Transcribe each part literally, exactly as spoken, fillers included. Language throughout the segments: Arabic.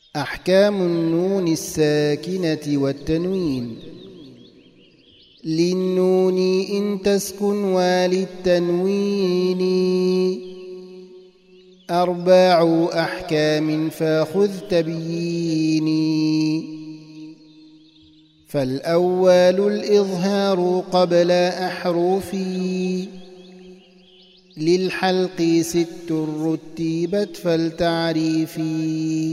أحكام النون الساكنة والتنوين. للنون إن تسكن وللتنوين أربع أحكام فخذ تبييني. فالأول الإظهار قبل أحرفي للحلق ست رتبت فالتعريفي.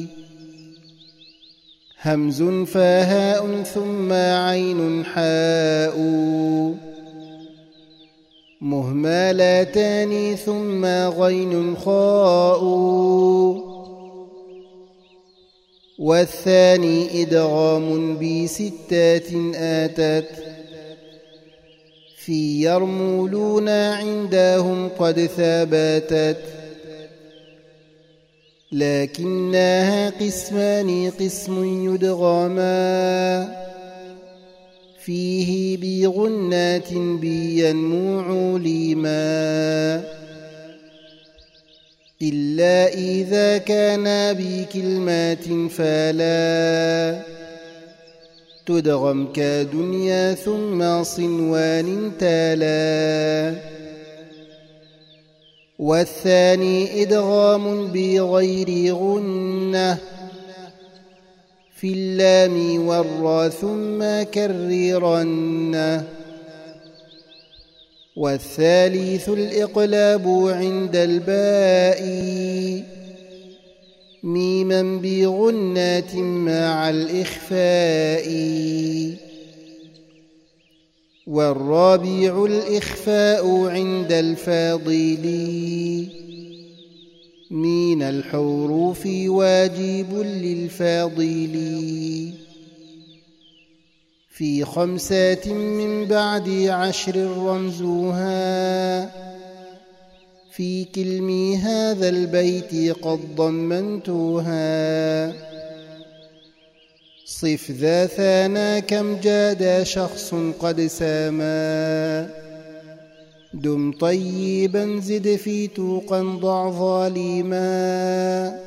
همز فهاء ثم عين حاء مهملتان ثم غين خاء. والثاني إدغام بستات آتت في يرملون عندهم قد ثبتت. لكنها قسمان قسم يدغما فيه بغنات بينمو علما إلا إذا كان بكلمات فلا تدغم كدنيا ثم صنوان تالا. والثاني إدغام بغير غنة في اللام والراء ثم كررن. والثالث الإقلاب عند الباء ميما بغنات مع الإخفاء. والرابع الإخفاء عند الفاضل من الحروف واجب للفاضل. في خمسات من بعد عشر رمزها في كلم هذا البيت قد ضمنتها. صف ذا ثانا كم جاد شخص قد ساما دم طيبا زد في توقا ضع ظالما.